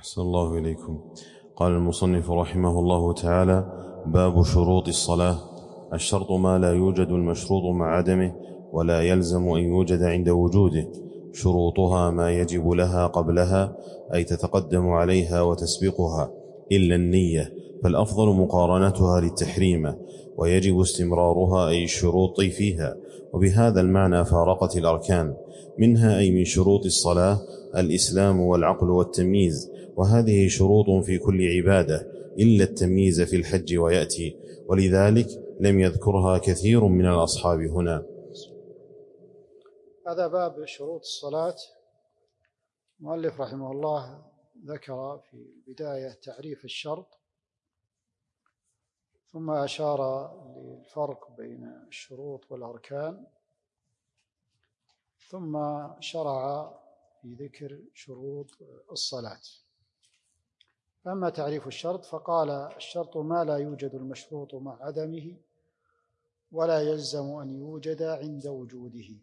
أحسن الله إليكم. قال المصنف رحمه الله تعالى: باب شروط الصلاة. الشرط ما لا يوجد المشروط مع عدمه ولا يلزم أن يوجد عند وجوده. شروطها ما يجب لها قبلها، أي تتقدم عليها وتسبقها، إلا النية، فالأفضل مقارنتها للتحريم، ويجب استمرارها أي الشروط فيها. وبهذا المعنى فارقت الأركان، منها أي من شروط الصلاة الإسلام والعقل والتمييز، وهذه شروط في كل عبادة إلا التمييز في الحج ويأتي، ولذلك لم يذكرها كثير من الأصحاب هنا. هذا باب شروط الصلاة. المؤلف رحمه الله ذكر في البداية تعريف الشرط، ثم أشار للفرق بين الشروط والأركان، ثم شرع في ذكر شروط الصلاة. أما تعريف الشرط فقال: الشرط ما لا يوجد المشروط مع عدمه ولا يلزم أن يوجد عند وجوده.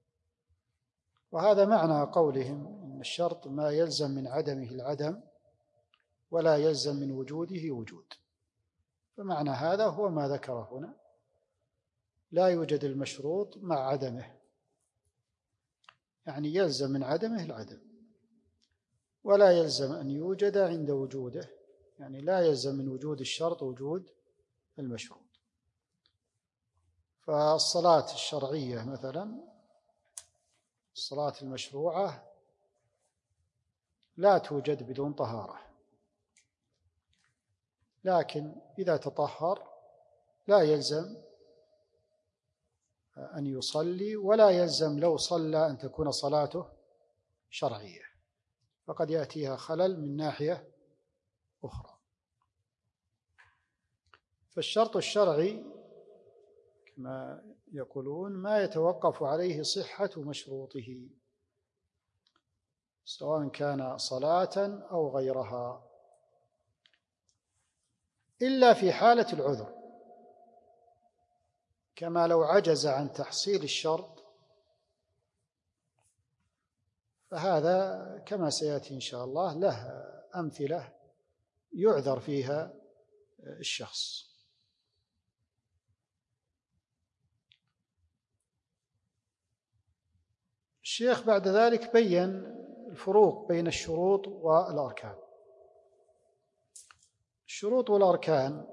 وهذا معنى قولهم إن الشرط ما يلزم من عدمه العدم ولا يلزم من وجوده وجود. فمعنى هذا هو ما ذكره هنا: لا يوجد المشروط مع عدمه، يعني يلزم من عدمه العدم، ولا يلزم أن يوجد عند وجوده، يعني لا يلزم من وجود الشرط وجود المشروط. فالصلاة الشرعية مثلا، الصلاة المشروعة لا توجد بدون طهارة، لكن إذا تطهر لا يلزم أن يصلي، ولا يلزم لو صلى أن تكون صلاته شرعية، فقد يأتيها خلل من ناحية أخرى. فالشرط الشرعي كما يقولون ما يتوقف عليه صحة مشروطه، سواء كان صلاة أو غيرها، إلا في حالة العذر، كما لو عجز عن تحصيل الشرط، فهذا كما سيأتي إن شاء الله له أمثلة يعذر فيها الشخص. الشيخ بعد ذلك بين الفروق بين الشروط والأركان. الشروط والأركان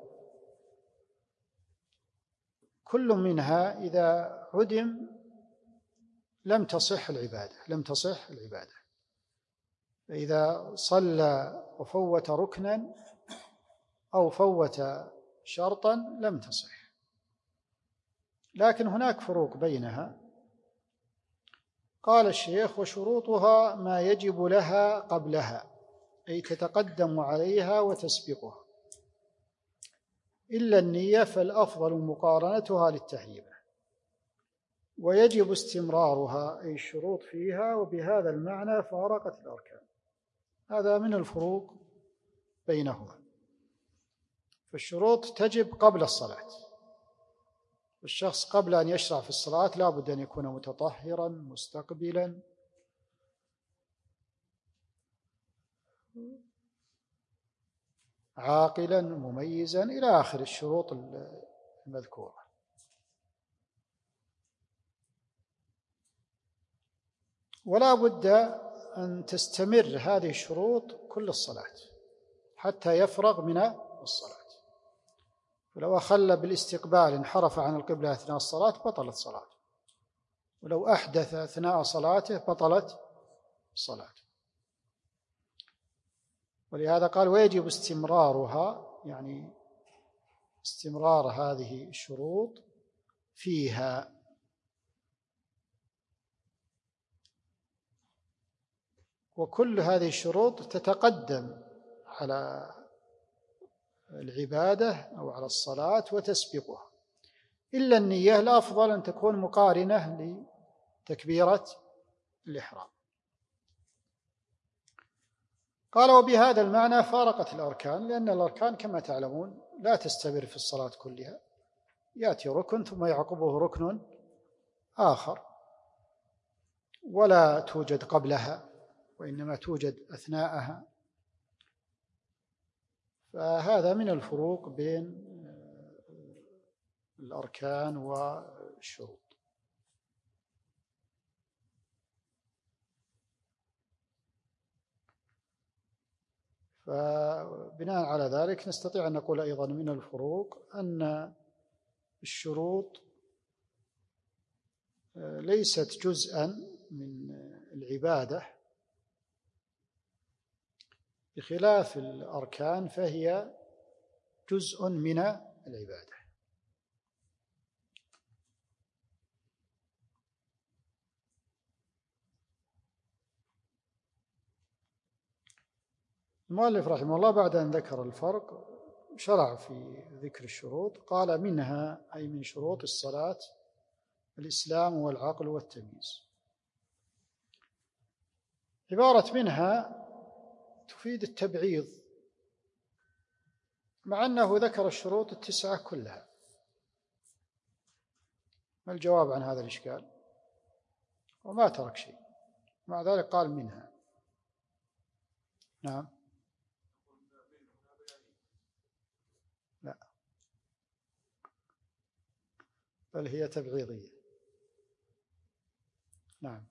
كل منها إذا عدم لم تصح العبادة. فإذا صلى وفوت ركنا أو فوت شرطا لم تصح. لكن هناك فروق بينها. قال الشيخ: وشروطها ما يجب لها قبلها، أي تتقدم عليها وتسبقها، إلا النية، فالأفضل مقارنتها للتحريم، ويجب استمرارها، أي الشروط فيها، وبهذا المعنى فارقت الأركان. هذا من الفروق بينهما. فالشروط تجب قبل الصلاة، والشخص قبل أن يشرع في الصلاة لا بد أن يكون متطهرا مستقبلا، عاقلا مميزا، إلى آخر الشروط المذكورة. ولا بد أن تستمر هذه الشروط كل الصلاة حتى يفرغ من الصلاة. ولو أخل بالاستقبال انحرف عن القبلة أثناء الصلاة بطلت صلاته، ولو أحدث أثناء صلاته بطلت صلاته. ولهذا قال: ويجب استمرارها، يعني استمرار هذه الشروط فيها. وكل هذه الشروط تتقدم على العبادة أو على الصلاة وتسبقها، إلا النية، الأفضل أن تكون مقارنة لتكبيرة الإحرام. قال: وبهذا المعنى فارقت الأركان، لأن الأركان كما تعلمون لا تستمر في الصلاة كلها، يأتي ركن ثم يعقبه ركن آخر، ولا توجد قبلها وإنما توجد أثناءها. فهذا من الفروق بين الأركان والشروط. فبناء على ذلك نستطيع أن نقول أيضا من الفروق أن الشروط ليست جزءا من العبادة بخلاف الأركان، فهي جزء من العبادة. المؤلف رحمه الله بعد أن ذكر الفرق شرع في ذكر الشروط، قال منها أي من شروط الصلاة الإسلام والعقل والتمييز. عبارة منها تفيد التبعيض، مع أنه ذكر الشروط 9 كلها. ما الجواب عن هذا الإشكال؟ وما ترك شيء، مع ذلك قال منها. نعم، لا، بل هي تبعيضية. نعم،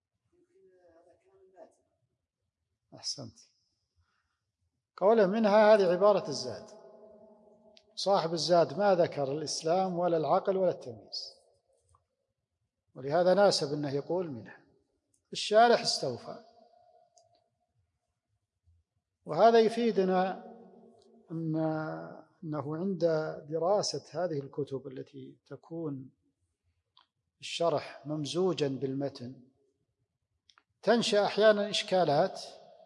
أحسنت. قوله منها هذه عبارة الزاد، صاحب الزاد ما ذكر الإسلام ولا العقل ولا التمييز، ولهذا ناسب أنه يقول منها. الشارح استوفى، وهذا يفيدنا أنه عند دراسة هذه الكتب التي تكون الشرح ممزوجا بالمتن تنشأ أحيانا إشكالات.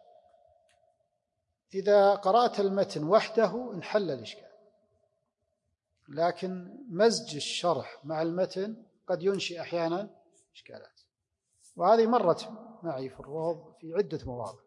إذا قرأت المتن وحده انحل الإشكال، لكن مزج الشرح مع المتن قد ينشئ أحيانا إشكالات، وهذه مرت معي في الروض في عدة مواضع.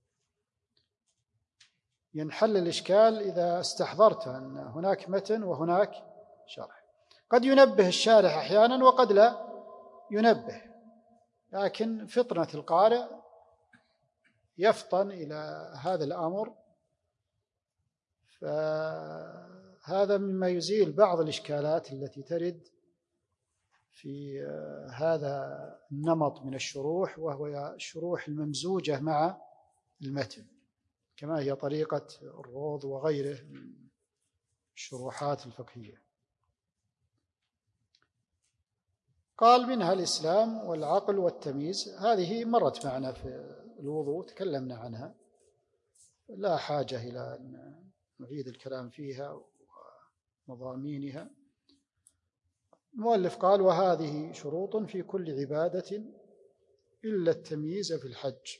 ينحل الإشكال إذا استحضرت أن هناك متن وهناك شرح. قد ينبه الشارح أحيانا وقد لا ينبه، لكن فطنة القارئ يفطن إلى هذا الأمر، فهذا مما يزيل بعض الإشكالات التي ترد في هذا النمط من الشروح، وهو الشروح الممزوجة مع المتن، كما هي طريقة الروض وغيره من الشروحات الفقهية. قال منها الإسلام والعقل والتمييز، هذه مرت معنا في الوضوء تكلمنا عنها، لا حاجة إلى أن نعيد الكلام فيها ومضامينها. المؤلف قال وهذه شروط في كل عبادة إلا التمييز في الحج.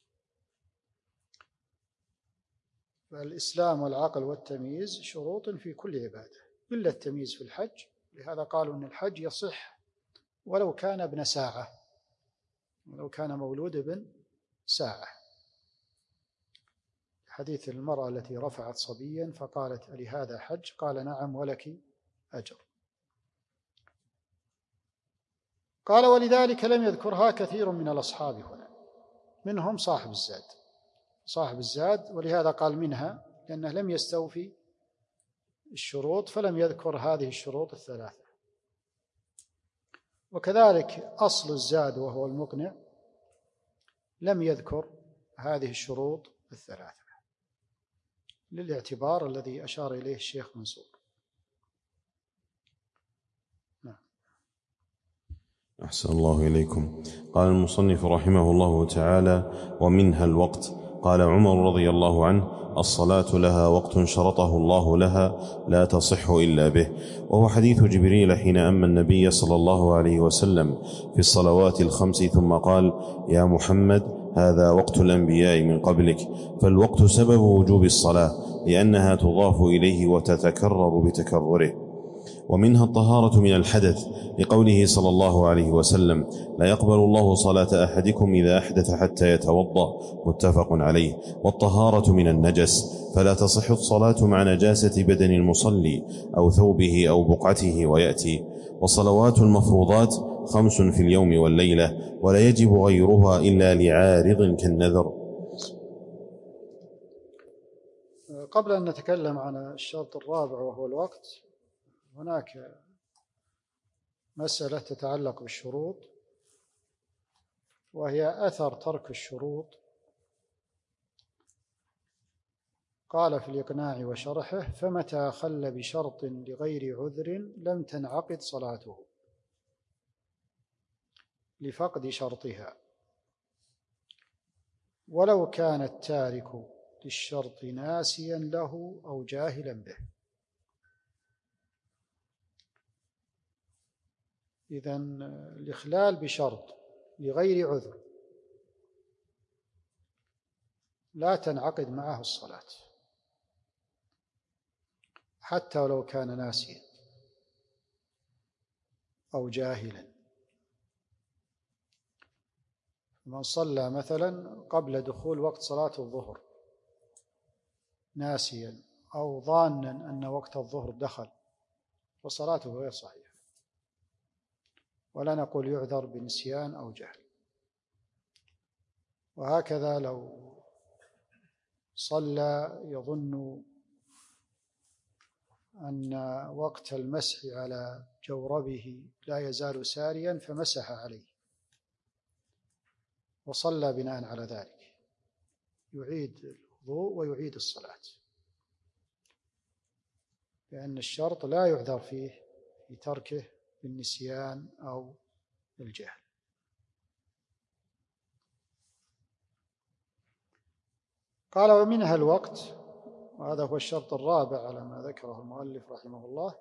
فالإسلام والعقل والتمييز شروط في كل عبادة إلا التمييز في الحج، لهذا قالوا أن الحج يصح ولو كان ابن ساعة، ولو كان مولود ابن ساعة. حديث المرأة التي رفعت صبيا فقالت ألهذا حج؟ قال نعم ولك أجر. قال ولذلك لم يذكرها كثير من الأصحاب هنا، منهم صاحب الزاد، ولهذا قال منها لأنه لم يستوفي الشروط فلم يذكر هذه الشروط الثلاثة. وكذلك أصل الزاد وهو المقنع لم يذكر هذه الشروط الثلاثة للاعتبار الذي أشار إليه الشيخ منصور. نعم. أحسن الله إليكم. قال المصنف رحمه الله تعالى ومنها الوقت. قال عمر رضي الله عنه الصلاة لها وقت شرطه الله لها لا تصح إلا به، وهو حديث جبريل حين أما النبي صلى الله عليه وسلم في الصلوات الخمس ثم قال يا محمد هذا وقت الأنبياء من قبلك، فالوقت سبب وجوب الصلاة لأنها تضاف إليه وتتكرر بتكرره. ومنها الطهارة من الحدث لقوله صلى الله عليه وسلم لا يقبل الله صلاة أحدكم إذا أحدث حتى يتوضأ، متفق عليه. والطهارة من النجس، فلا تصح الصلاة مع نجاسة بدن المصلي أو ثوبه أو بقعته ويأتي. وصلوات المفروضات 5 في اليوم والليلة، ولا يجب غيرها إلا لعارض كالنذر. قبل أن نتكلم عن الشرط الرابع وهو الوقت، هناك مسألة تتعلق بالشروط، وهي أثر ترك الشروط. قال في الإقناع وشرحه: فمتى خل بشرط لغير عذر لم تنعقد صلاته لفقد شرطها، ولو كان التارك للشرط ناسيا له أو جاهلا به. إذن الإخلال بشرط لغير عذر لا تنعقد معه الصلاة، حتى ولو كان ناسيا أو جاهلا. من صلى مثلا قبل دخول وقت صلاة الظهر ناسيا أو ظانا أن وقت الظهر دخل، فصلاته غير صحيحة، ولا نقول يعذر بنسيان أو جهل. وهكذا لو صلى يظن أن وقت المسح على جوربه لا يزال ساريا فمسح عليه وصلى بناء على ذلك، يعيد الوضوء ويعيد الصلاة، لأن الشرط لا يعذر فيه في تركه بالنسيان أو الجهل. قال: ومنها الوقت، وهذا هو الشرط الرابع على ما ذكره المؤلف رحمه الله.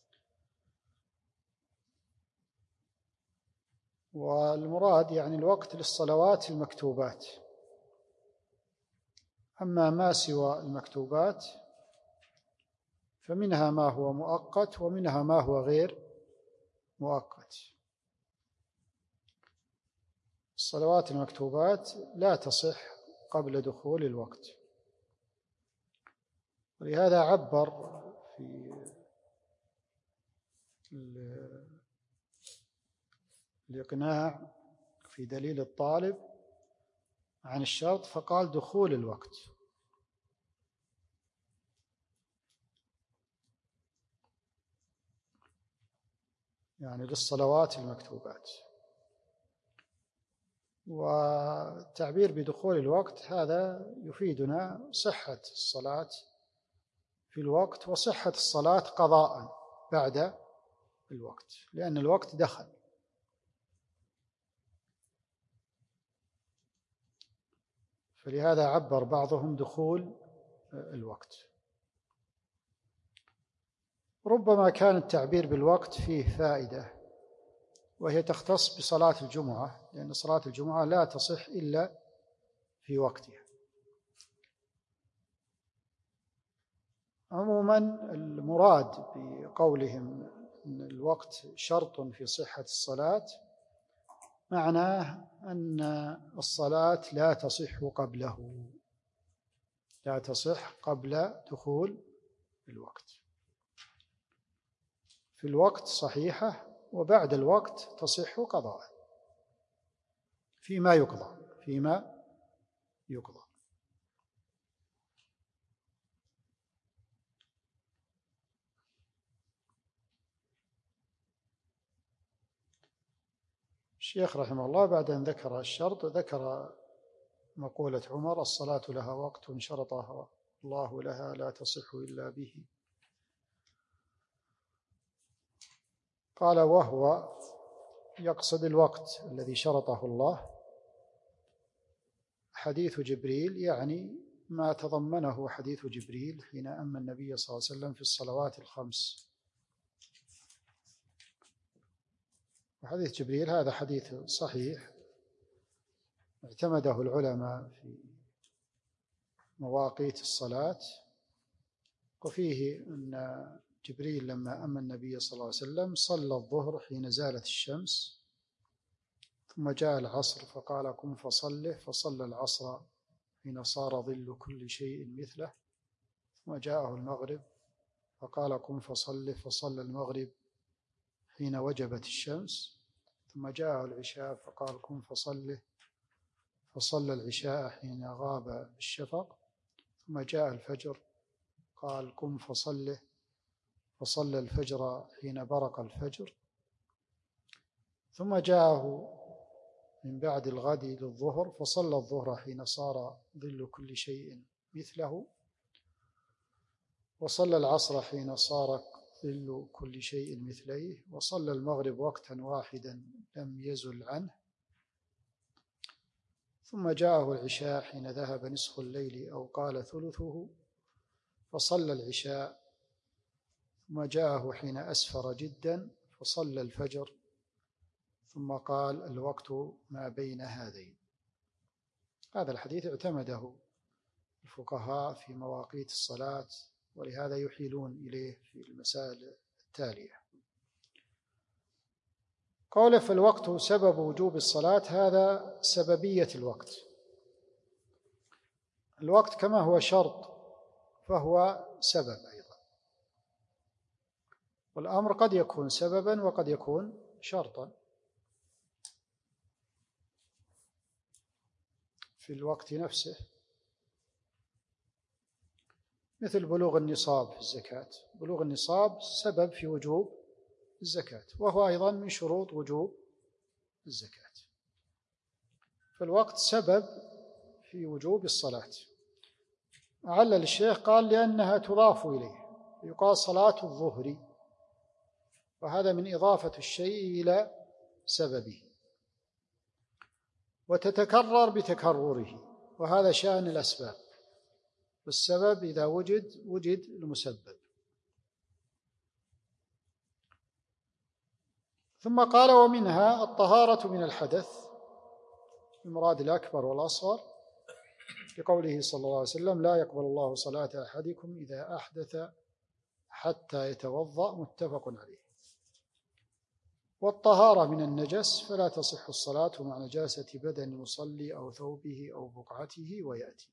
والمراد يعني الوقت للصلوات المكتوبات. أما ما سوى المكتوبات فمنها ما هو مؤقت ومنها ما هو غير مؤقت. الصلوات المكتوبات لا تصح قبل دخول الوقت، ولهذا عبر في الإقناع في دليل الطالب عن الشرط فقال: دخول الوقت. يعني للصلوات المكتوبات. والتعبير بدخول الوقت هذا يفيدنا صحة الصلاة في الوقت وصحة الصلاة قضاء بعد الوقت، لأن الوقت دخل. فلهذا عبر بعضهم دخول الوقت. ربما كان التعبير بالوقت فيه فائدة، وهي تختص بصلاة الجمعة، لأن صلاة الجمعة لا تصح إلا في وقتها. عموما المراد بقولهم أن الوقت شرط في صحة الصلاة معناه أن الصلاة لا تصح قبله، لا تصح قبل دخول الوقت. في الوقت صحيحة، وبعد الوقت تصح قضاء فيما يقضى. الشيخ رحمه الله بعد أن ذكر الشرط ذكر مقولة عمر: الصلاة لها وقت شرطها الله لها لا تصح إلا به. قال: وهو يقصد الوقت الذي شرطه الله حديث جبريل، يعني ما تضمنه حديث جبريل حين أمر النبي صلى الله عليه وسلم في الصلوات الخمس. وحديث جبريل هذا حديث صحيح اعتمده العلماء في مواقيت الصلاة، وفيه أن جبريل لما أمر النبي صلى الله عليه وسلم صلى الظهر حين زالت الشمس، ثم جاء العصر فقال: قم فصله، فصلى العصر حين صار ظل كل شيء مثله، ثم جاءه المغرب فقال: قم فصله، فصلى المغرب حين وجبت الشمس، ثم جاءه العشاء فقال: قم فصله، فصلى العشاء حين غاب الشفق، ثم جاء الفجر قال قم فصله، فصلى الفجر حين برق الفجر. ثم جاءه من بعد الغد للظهر فصلى الظهر حين صار ظل كل شيء مثله، وصلى العصر حين صار ظل كل شيء مثليه، وصلى المغرب وقتا واحدا لم يزل عنه. ثم جاءه العشاء حين ذهب نصف الليل أو قال ثلثه فصلى العشاء. ثم جاءه حين أسفر جدا فصلى الفجر. ثم قال الوقت ما بين هذين. هذا الحديث اعتمده الفقهاء في مواقيت الصلاة، ولهذا يحيلون إليه في المسائل التالية. قوله فالوقت سبب وجوب الصلاة، هذا سببية الوقت. الوقت كما هو شرط فهو سبب أيضا، والأمر قد يكون سببا وقد يكون شرطا. في الوقت نفسه مثل بلوغ النصاب في الزكاة، بلوغ النصاب سبب في وجوب الزكاة، وهو أيضا من شروط وجوب الزكاة. فالوقت سبب في وجوب الصلاة. علل الشيخ قال لأنها تضاف إليه، يقال صلاة الظهر، وهذا من إضافة الشيء إلى سببه، وتتكرر بتكرره، وهذا شأن الأسباب، والسبب إذا وجد المسبب. ثم قال ومنها الطهارة من الحدث، المراد الأكبر والأصغر، لقوله صلى الله عليه وسلم لا يقبل الله صلاة أحدكم إذا أحدث حتى يتوضأ، متفق عليه. والطهارة من النجس، فلا تصح الصلاة مع نجاسة بدن المصلي أو ثوبه أو بقعته، ويأتي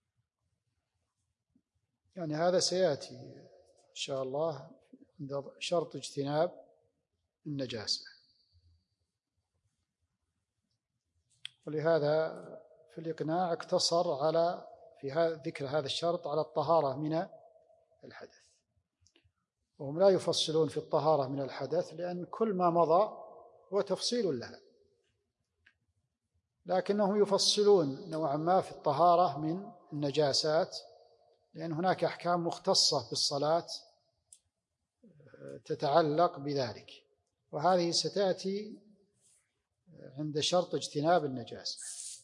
يعني هذا سيأتي إن شاء الله عند شرط اجتناب النجاسة. ولهذا في الإقناع اقتصر على في ذكر هذا الشرط على الطهارة من الحدث، وهم لا يفصلون في الطهارة من الحدث لأن كل ما مضى هو تفصيل لها، لكنهم يفصلون نوعا ما في الطهارة من النجاسات، لأن هناك أحكام مختصة بالصلاة تتعلق بذلك، وهذه ستأتي عند شرط اجتناب النجاسة.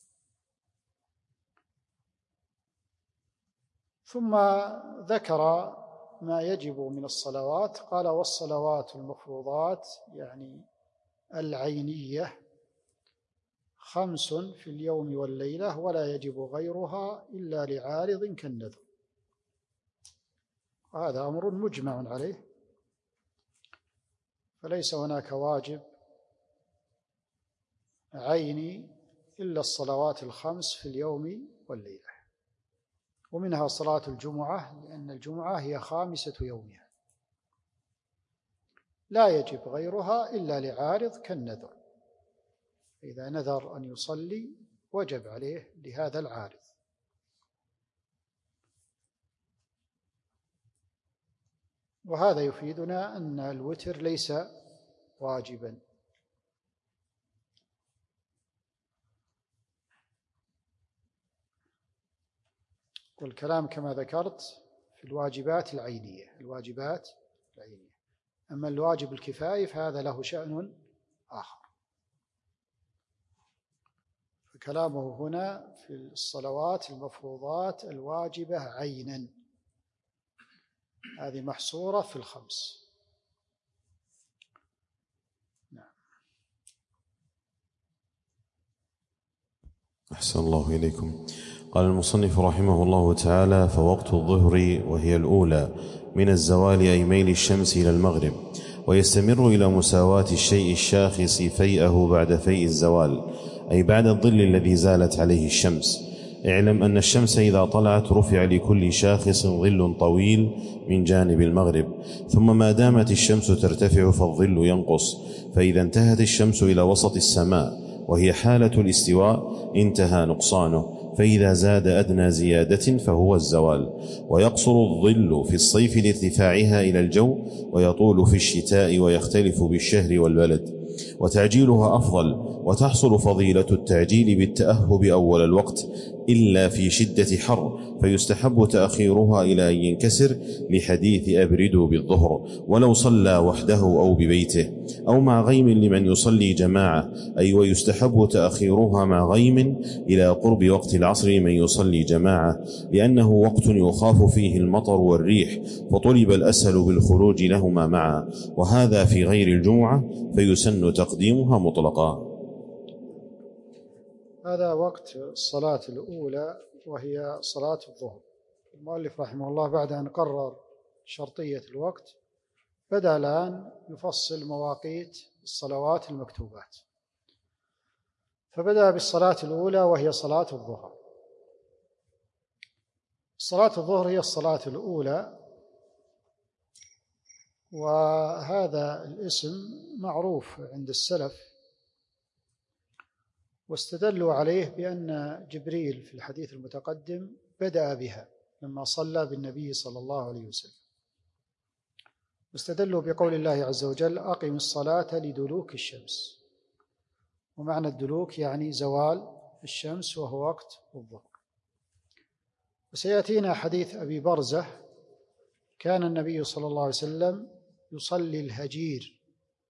ثم ذكر ما يجب من الصلوات، قال والصلوات المفروضات يعني العينية 5 في اليوم والليلة، ولا يجب غيرها إلا لعارض كالنذر. وهذا أمر مجمع عليه، فليس هناك واجب عيني إلا الصلوات 5 في اليوم والليلة، ومنها صلاة الجمعة، لأن الجمعة هي 5 يومها، لا يجب غيرها إلا لعارض كالنذر، إذا نذر أن يصلي وجب عليه لهذا العارض. وهذا يفيدنا أن الوتر ليس واجبا. والكلام كما ذكرت في الواجبات العينية، الواجبات العينية. أما الواجب الكفائي فهذا له شأن آخر. فكلامه هنا في الصلوات المفروضات الواجبة عينا، هذه محصورة في 5. نعم. أحسن الله إليكم. قال المصنف رحمه الله تعالى فوقت الظهر وهي الأولى من الزوال أي ميل الشمس إلى المغرب، ويستمر إلى مساواة الشيء الشاخص فيئه بعد فيء الزوال، أي بعد الظل الذي زالت عليه الشمس. اعلم أن الشمس إذا طلعت رفع لكل شاخص ظل طويل من جانب المغرب، ثم ما دامت الشمس ترتفع فالظل ينقص، فإذا انتهت الشمس إلى وسط السماء وهي حالة الاستواء انتهى نقصانه، فإذا زاد أدنى زيادة فهو الزوال. ويقصر الظل في الصيف لارتفاعها إلى الجو، ويطول في الشتاء ويختلف بالشهر والبلد، وتعجيلها أفضل. وتحصل فضيلة التعجيل بالتأهب أول الوقت إلا في شدة حر، فيستحب تأخيرها إلى أن ينكسر، لحديث أبردوا بالظهر، ولو صلى وحده أو ببيته أو مع غيم لمن يصلي جماعة، أي ويستحب تأخيرها مع غيم إلى قرب وقت العصر لمن يصلي جماعة، لأنه وقت يخاف فيه المطر والريح، فطلب الأسهل بالخروج لهما معا، وهذا في غير الجمعة فيسن تقديمها مطلقا. هذا وقت الصلاة الأولى وهي صلاة الظهر. المؤلف رحمه الله بعد أن قرر شرطية الوقت بدأ الآن يفصل مواقيت الصلوات المكتوبات، فبدأ بالصلاة الأولى وهي صلاة الظهر. صلاة الظهر هي الصلاة الأولى، وهذا الاسم معروف عند السلف، واستدلوا عليه بأن جبريل في الحديث المتقدم بدأ بها لما صلى بالنبي صلى الله عليه وسلم، واستدلوا بقول الله عز وجل: أقم الصلاة لدلوك الشمس. ومعنى الدلوك يعني زوال الشمس وهو وقت الظهر. وسيأتينا حديث أبي برزة: كان النبي صلى الله عليه وسلم يصلي الهجير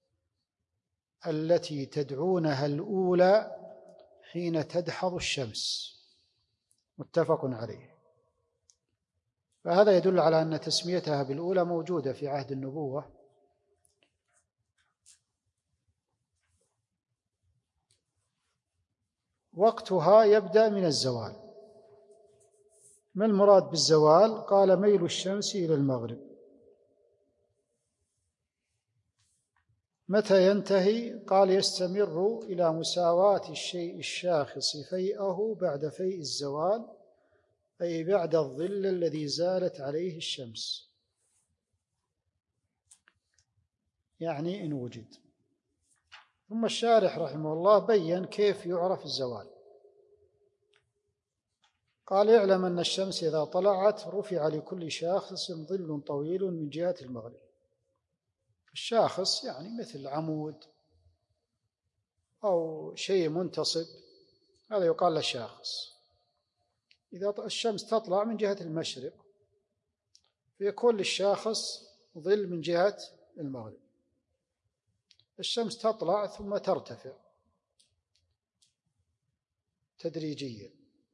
التي تدعونها الأولى حين تدحض الشمس، متفق عليه. فهذا يدل على أن تسميتها بالأولى موجودة في عهد النبوة، وقتها يبدأ من الزوال. ما المراد بالزوال؟ قال: ميل الشمس إلى المغرب. متى ينتهي؟ قال: يستمر إلى مساواة الشيء الشاخص فيئه بعد فيء الزوال، أي بعد الظل الذي زالت عليه الشمس، يعني إن وجد. ثم الشارح رحمه الله بيّن كيف يعرف الزوال. قال: اعلم أن الشمس إذا طلعت رفع لكل شاخص ظل طويل من جهة المغرب. الشاخص يعني مثل عمود أو شيء منتصب، هذا يقال له شاخص. إذا الشمس تطلع من جهة المشرق فيكون للشاخص ظل من جهة المغرب. الشمس تطلع ثم ترتفع تدريجيا.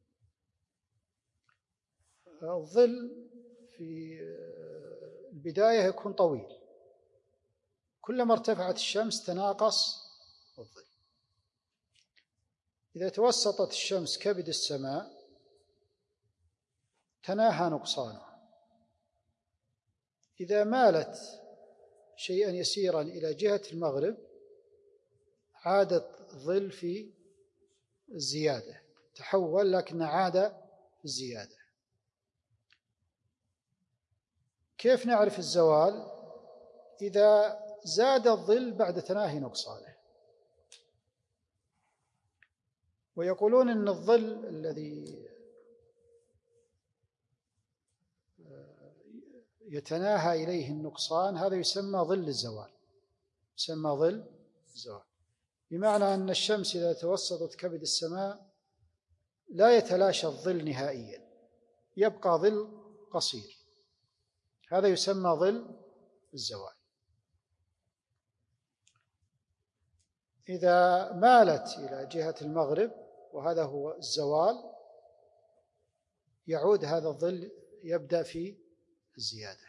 الظل في البداية يكون طويل، كلما ارتفعت الشمس تناقص الظل. إذا توسطت الشمس كبد السماء تناهى نقصانها. إذا مالت شيئا يسيرا إلى جهة المغرب عادت الظل في الزيادة، تحول لكن عاد الزيادة. كيف نعرف الزوال؟ إذا زاد الظل بعد تناهي نقصانه. ويقولون إن الظل الذي يتناهى إليه النقصان هذا يسمى ظل الزوال، يسمى ظل الزوال، بمعنى أن الشمس إذا توسطت كبد السماء لا يتلاشى الظل نهائيا، يبقى ظل قصير، هذا يسمى ظل الزوال. إذا مالت إلى جهة المغرب وهذا هو الزوال يعود هذا الظل يبدأ في الزيادة.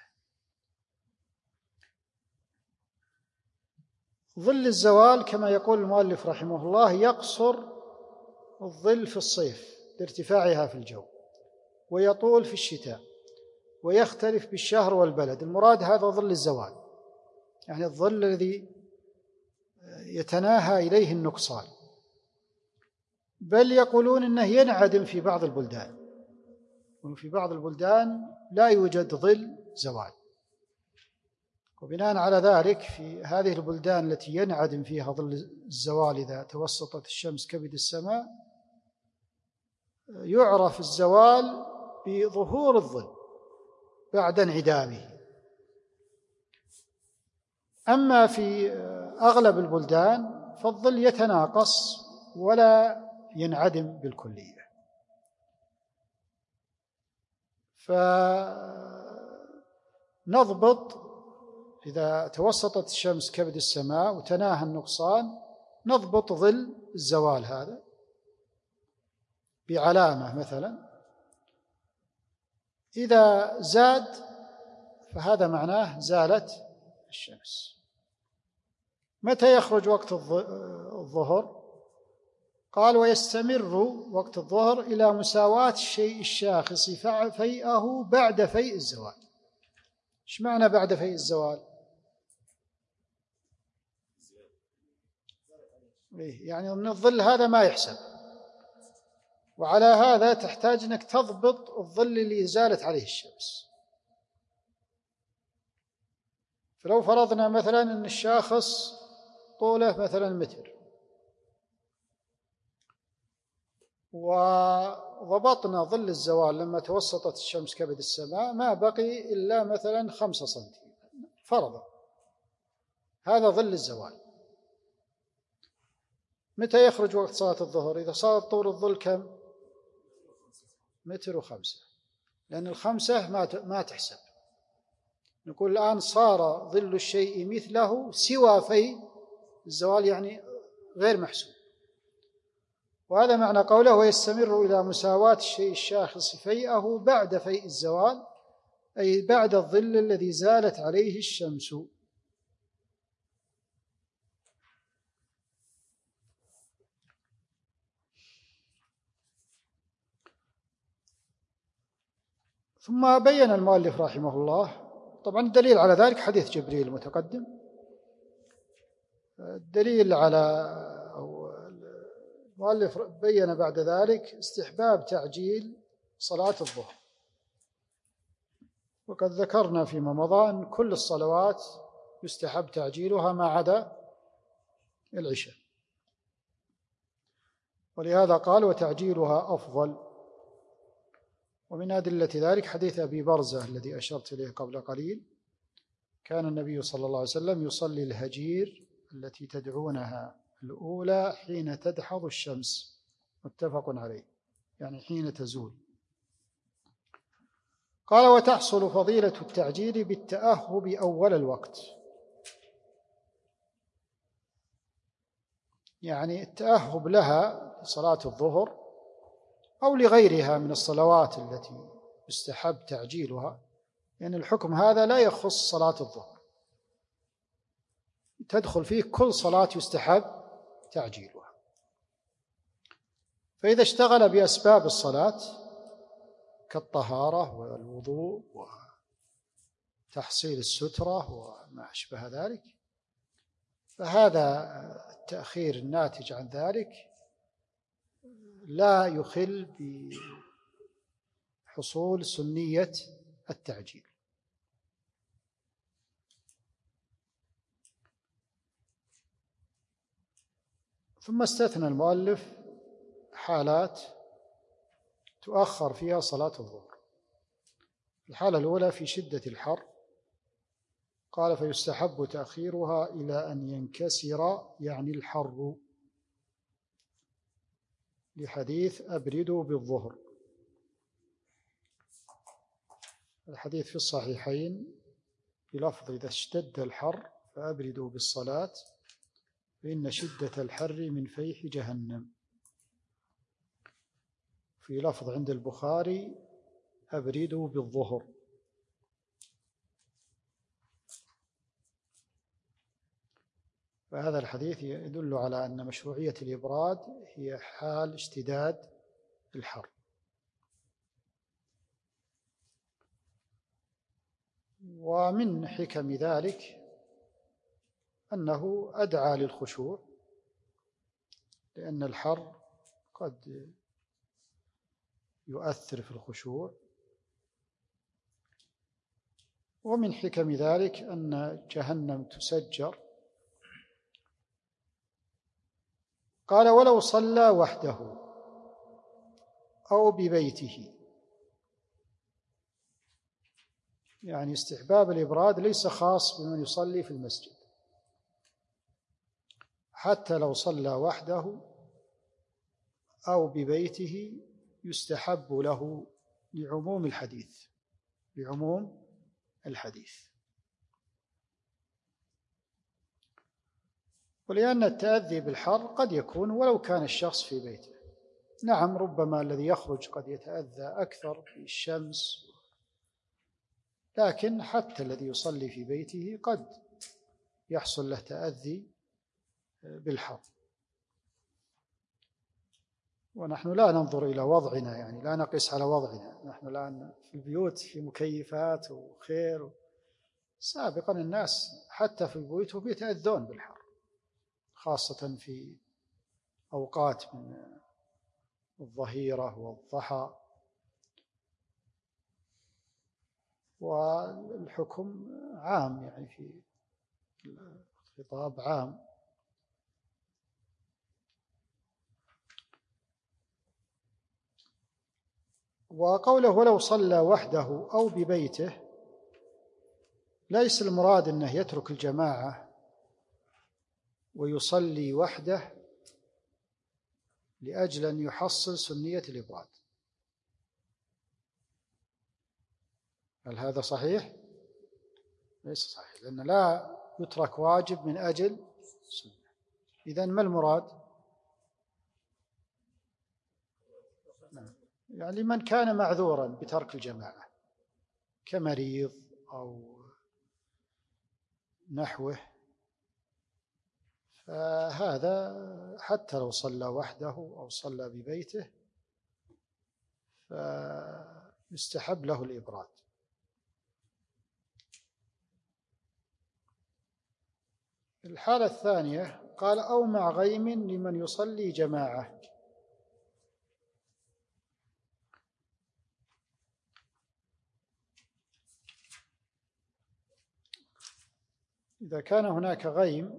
ظل الزوال كما يقول المؤلف رحمه الله يقصر الظل في الصيف لارتفاعها في الجو، ويطول في الشتاء، ويختلف بالشهر والبلد. المراد هذا ظل الزوال، يعني الظل الذي يتناهى إليه النقصان. بل يقولون إنه ينعدم في بعض البلدان، وفي بعض البلدان لا يوجد ظل زوال، وبناء على ذلك في هذه البلدان التي ينعدم فيها ظل الزوال إذا توسطت الشمس كبد السماء يعرف الزوال بظهور الظل بعد انعدامه. أما في أغلب البلدان فالظل يتناقص ولا ينعدم بالكلية. فنضبط إذا توسطت الشمس كبد السماء وتناهى النقصان نضبط ظل الزوال هذا بعلامة مثلا، إذا زاد فهذا معناه زالت الشمس. متى يخرج وقت الظهر؟ قال ويستمر وقت الظهر إلى مساواة الشيء الشاخص فيئه بعد فيء الزوال. إيش معنى بعد فيء الزوال؟ يعني أن الظل هذا ما يحسب، وعلى هذا تحتاج أنك تضبط الظل اللي زالت عليه الشمس. فلو فرضنا مثلا أن الشاخص طوله مثلا متر، وضبطنا ظل الزوال لما توسطت الشمس كبد السماء ما بقي إلا مثلا 5 سنتي فرضا، هذا ظل الزوال. متى يخرج وقت صلاة الظهر؟ إذا صار طول الظل كم؟ 1.5 متر، لأن 5 ما تحسب. نقول الآن صار ظل الشيء مثله سوى في الزوال، يعني غير محسوب. وهذا معنى قوله ويستمر إلى مساواة الشيء الشاخص فيئه بعد فيء الزوال، أي بعد الظل الذي زالت عليه الشمس. ثم بين المؤلف رحمه الله، طبعا الدليل على ذلك حديث جبريل المتقدم، الدليل على المؤلف بين بعد ذلك استحباب تعجيل صلاة الظهر. وقد ذكرنا فيما مضى أن كل الصلوات يستحب تعجيلها ما عدا العشاء، ولهذا قال وتعجيلها أفضل. ومن أدلة ذلك حديث أبي برزة الذي أشرت إليه قبل قليل، كان النبي صلى الله عليه وسلم يصلي الهجير التي تدعونها الأولى حين تدحض الشمس، متفق عليه، يعني حين تزول. قال وتحصل فضيلة التعجيل بالتأهب أول الوقت، يعني التأهب لها صلاة الظهر أو لغيرها من الصلوات التي يستحب تعجيلها، يعني الحكم هذا لا يخص صلاة الظهر، تدخل فيه كل صلاة يستحب تعجيلها. فإذا اشتغل بأسباب الصلاة كالطهارة والوضوء وتحصيل السترة وما أشبه ذلك، فهذا التأخير الناتج عن ذلك لا يخل بحصول سنية التعجيل. ثم استثنى المؤلف حالات تؤخر فيها صلاة الظهر. الحالة الأولى في شدة الحر، قال فيستحب تأخيرها إلى أن ينكسر يعني الحر، لحديث أبردوا بالظهر. الحديث في الصحيحين بلفظ إذا اشتد الحر فأبردوا بالصلاة فإن شدة الحر من فيح جهنم. في لفظ عند البخاري أبردوا بالظهر. فهذا الحديث يدل على أن مشروعية الإبراد هي حال اشتداد الحر. ومن حكم ذلك أنه أدعى للخشوع، لأن الحر قد يؤثر في الخشوع. ومن حكم ذلك أن جهنم تسجر. قال ولو صلى وحده أو ببيته، يعني استحباب الإبراد ليس خاص بمن يصلي في المسجد، حتى لو صلى وحده أو ببيته يستحب له لعموم الحديث. ولأن التأذي بالحر قد يكون ولو كان الشخص في بيته. نعم، ربما الذي يخرج قد يتأذى أكثر في الشمس، لكن حتى الذي يصلي في بيته قد يحصل له تأذي بالحر. ونحن لا ننظر إلى وضعنا، يعني لا نقيس على وضعنا. نحن الآن في البيوت في مكيفات وخير. سابقا الناس حتى في بيوتهم يتأذون بالحر، خاصة في أوقات من الظهيرة والضحى. والحكم عام، يعني في الخطاب عام. وقوله ولو صلى وحده أو ببيته ليس المراد أنه يترك الجماعة ويصلي وحده لأجل أن يحصل سنية الإبراد. هل هذا صحيح؟ ليس صحيح، لأن لا يترك واجب من أجل سنة. إذن ما المراد؟ يعني من كان معذورا بترك الجماعة كمريض أو نحوه، فهذا حتى لو صلى وحده أو صلى ببيته فيستحب له الإبراد. الحالة الثانية قال أو مع غيم لمن يصلي جماعة. إذا كان هناك غيم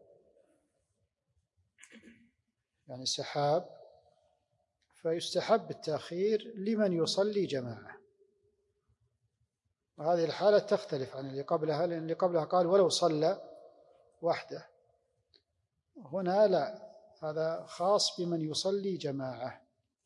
يعني سحاب فيستحب التأخير لمن يصلي جماعة. وهذه الحالة تختلف عن اللي قبلها، لأن اللي قبلها قال ولو صلى وحده، هنا لا، هذا خاص بمن يصلي جماعة.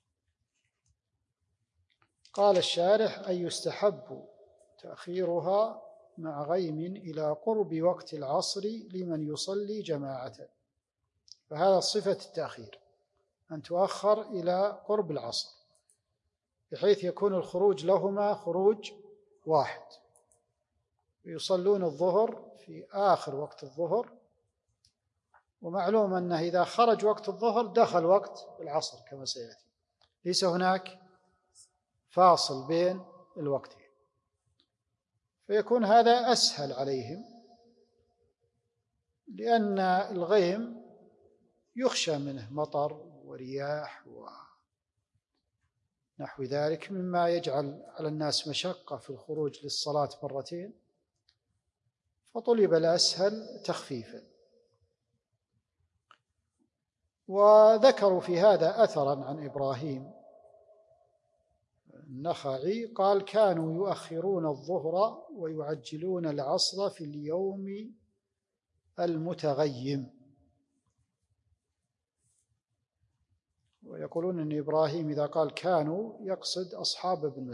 قال الشارح أي يستحب تأخيرها مع غيم إلى قرب وقت العصر لمن يصلي جماعة. فهذا صفة التأخير، أن تؤخر إلى قرب العصر بحيث يكون الخروج لهما خروج واحد، ويصلون الظهر في آخر وقت الظهر. ومعلوم أنه إذا خرج وقت الظهر دخل وقت العصر كما سيأتي، ليس هناك فاصل بين الوقتين، فيكون هذا أسهل عليهم، لأن الغيم يخشى منه مطر ورياح ونحو ذلك مما يجعل على الناس مشقة في الخروج للصلاة مرتين، فطلب الأسهل تخفيفا. وذكروا في هذا أثرا عن إبراهيم النخعي قال كانوا يؤخرون الظهر ويعجلون العصر في اليوم المتغيم. ويقولون أن إبراهيم إذا قال كانوا يقصد أصحاب ابن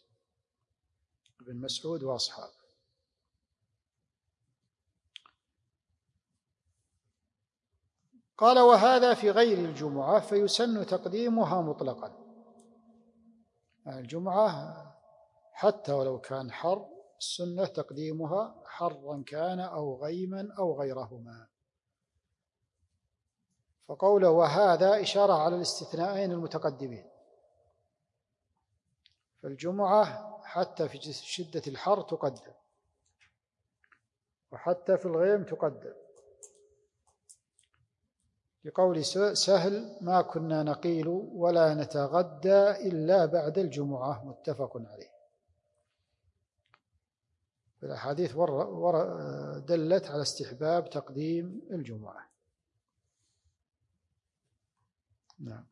مسعود وأصحابه. قال وهذا في غير الجمعة فيسن تقديمها مطلقا. يعني الجمعة حتى ولو كان حر السنة تقديمها حرا كان أو غيما أو غيرهما. فقوله وهذا إشارة على الاستثناءين المتقدمين، فالجمعة حتى في شدة الحر تقدم، وحتى في الغيم تقدم، لقول سهل ما كنا نقيل ولا نتغدى إلا بعد الجمعة، متفق عليه. الأحاديث دلت على استحباب تقديم الجمعة. نعم.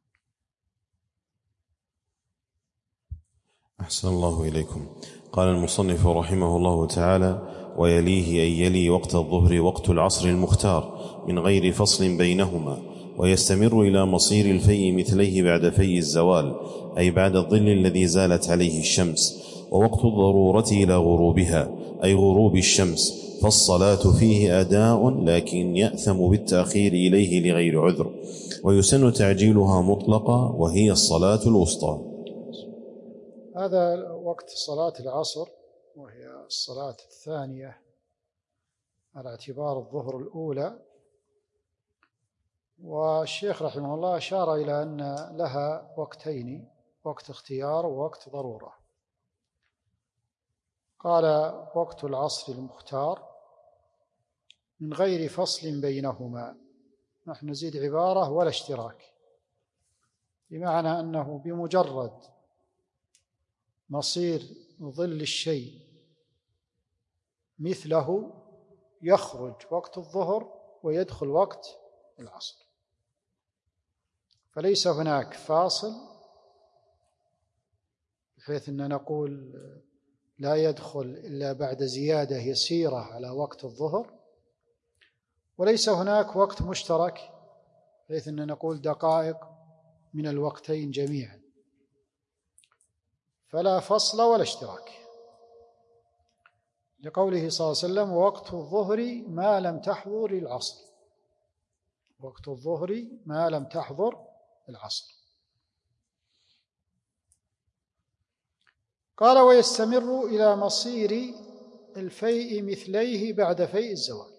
أحسن الله إليكم. قال المصنف رحمه الله تعالى: ويليه أي يلي وقت الظهر وقت العصر المختار من غير فصل بينهما، ويستمر إلى مصير الفيء مثليه بعد فيء الزوال، أي بعد الظل الذي زالت عليه الشمس، ووقت الضرورة إلى غروبها أي غروب الشمس، فالصلاة فيه أداء لكن يأثم بالتأخير إليه لغير عذر، ويسن تعجيلها مطلقة وهي الصلاة الوسطى. هذا وقت صلاة العصر، وهي الصلاة الثانية على اعتبار الظهر الأولى. والشيخ رحمه الله أشار إلى أن لها وقتين: وقت اختيار ووقت ضرورة. قال: وقت العصر المختار من غير فصل بينهما. نحن نزيد عبارة: ولا اشتراك، بمعنى أنه بمجرد مصير ظل الشيء مثله يخرج وقت الظهر ويدخل وقت العصر، فليس هناك فاصل بحيث أن نقول لا يدخل إلا بعد زيادة يسيرة على وقت الظهر، وليس هناك وقت مشترك بحيث أن نقول دقائق من الوقتين جميعا، فلا فصل ولا اشتراك، لقوله صلى الله عليه وسلم: ووقت الظهر ما لم تحضر العصر. وقت الظهر ما لم تحضر العصر. قال: ويستمر إلى مصير الفيء مثليه بعد فيء الزوال.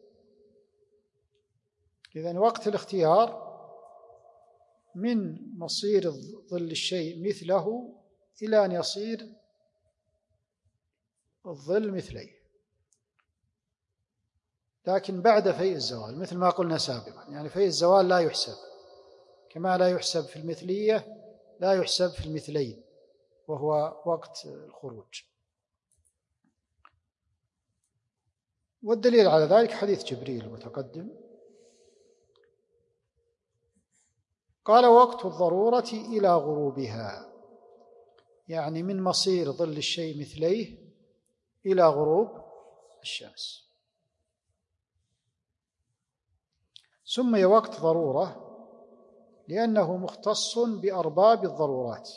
إذن وقت الاختيار من مصير ظل الشيء مثله إلى أن يصير الظل مثليه، لكن بعد فيء الزوال، مثل ما قلنا سابقا. يعني فيء الزوال لا يحسب، كما لا يحسب في المثلية لا يحسب في المثلين، وهو وقت الخروج. والدليل على ذلك حديث جبريل المتقدم. قال: وقت الضرورة إلى غروبها، يعني من مصير ظل الشيء مثليه إلى غروب الشمس. سمي وقت ضرورة لأنه مختص بأرباب الضرورات،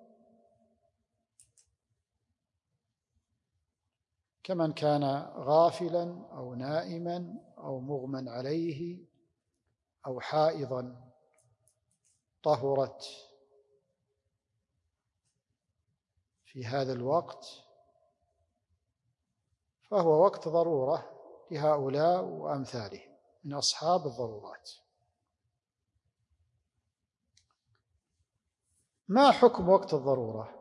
كمن كان غافلا أو نائما أو مغمى عليه أو حائضا طهرت في هذا الوقت، فهو وقت ضرورة لهؤلاء وأمثالهم من أصحاب الضرورات. ما حكم وقت الضرورة؟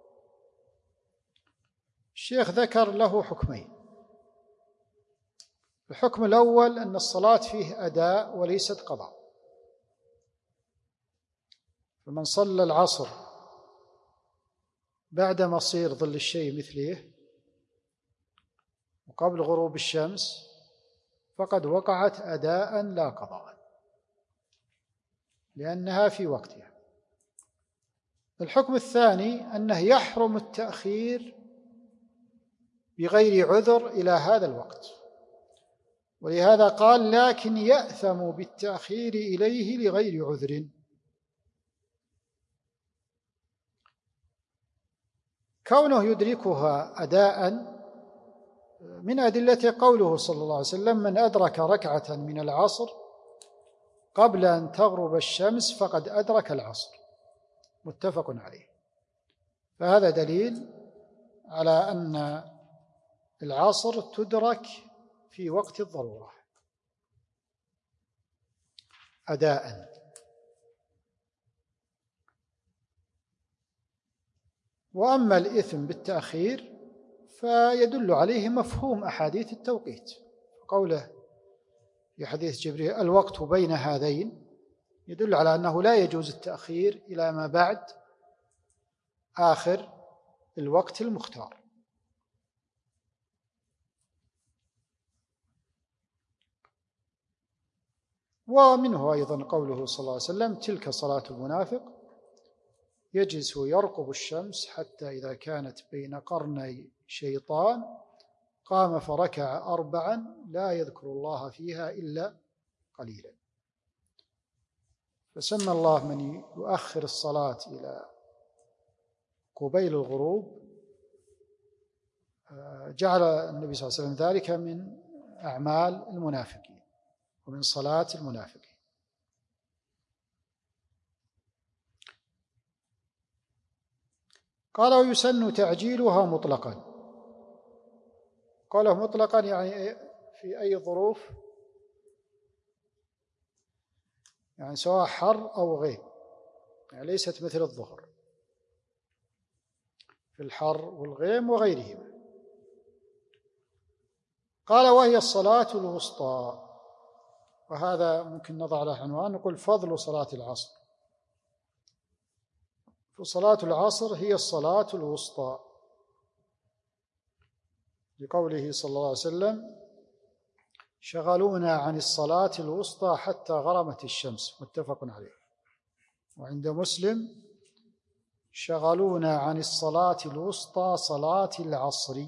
الشيخ ذكر له حكمين. الحكم الأول أن الصلاة فيه أداء وليست قضاء، فمن صلى العصر بعد مصير ظل الشيء مثله وقبل غروب الشمس فقد وقعت أداء لا قضاء، لأنها في وقتها. الحكم الثاني أنه يحرم التأخير بغير عذر إلى هذا الوقت، ولهذا قال: لكن يأثم بالتأخير إليه لغير عذر. كونه يدركها أداء من أدلة قوله صلى الله عليه وسلم: من أدرك ركعة من العصر قبل أن تغرب الشمس فقد أدرك العصر، متفق عليه. فهذا دليل على أن العصر تدرك في وقت الضرورة أداء. وأما الإثم بالتأخير فيدل عليه مفهوم أحاديث التوقيت، قوله في حديث جبريل: الوقت بين هذين، يدل على أنه لا يجوز التأخير إلى ما بعد آخر الوقت المختار. ومنه أيضا قوله صلى الله عليه وسلم: تلك صلاة المنافق يجلس يرقب الشمس حتى إذا كانت بين قرني شيطان قام فركع 4 لا يذكر الله فيها إلا قليلا. فسمى الله من يؤخر الصلاة إلى قبيل الغروب، جعل النبي صلى الله عليه وسلم ذلك من أعمال المنافقين ومن صلاة المنافقين. قال: ويسن تعجيلها مطلقا. قاله مطلقا يعني في أي ظروف؟ يعني سواء حر أو غيم، يعني ليست مثل الظهر في الحر والغيم وغيرهما. قال: وهي الصلاة الوسطى. وهذا ممكن نضع له عنوان، نقول: فضل صلاة العصر. فصلاة العصر هي الصلاة الوسطى، لقوله صلى الله عليه وسلم: شغلونا عن الصلاة الوسطى حتى غرمت الشمس، متفق عليه. وعند مسلم: شغلونا عن الصلاة الوسطى صلاة العصر.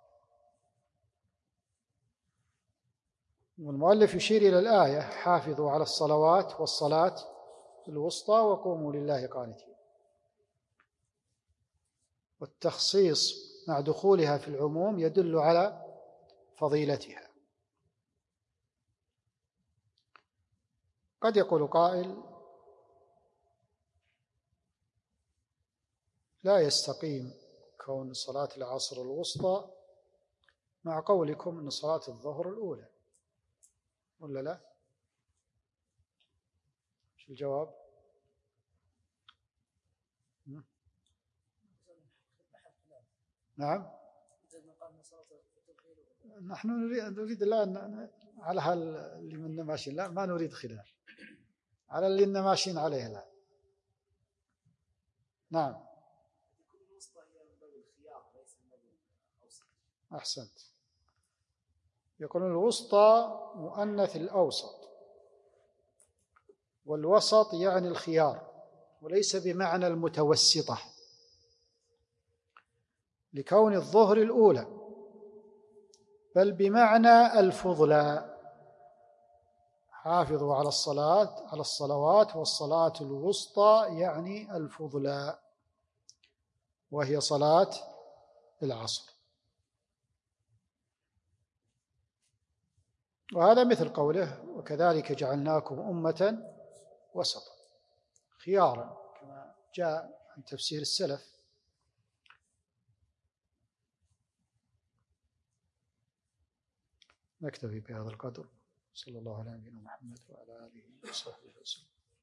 والمؤلف يشير إلى الآية: حافظوا على الصلوات والصلاة الوسطى وقوموا لله قانتين. والتخصيص مع دخولها في العموم يدل على فضيلتها. قد يقول قائل: لا يستقيم كون صلاة العصر الوسطى مع قولكم أن صلاة الظهر الأولى، ولا لا؟ شو الجواب؟ نعم، نحن نريد الآن على اللي من ماشيين، لا ما نريد خلاف على اللي ماشيين عليه الآن. نعم، أحسنت. يقولون الوسطى مؤنث الأوسط، والوسط يعني الخيار، وليس بمعنى المتوسطة، لكون الظهر الأولى، بل بمعنى الفضلى. حافظوا على الصلوات والصلاة الوسطى يعني الفضلى، وهي صلاة العصر. وهذا مثل قوله: وكذلك جعلناكم أمة وسطا، خيارا، كما جاء عن تفسير السلف. نكتفي بهذا القدر. صلى الله على نبينا محمد وعلى آله وصحبه.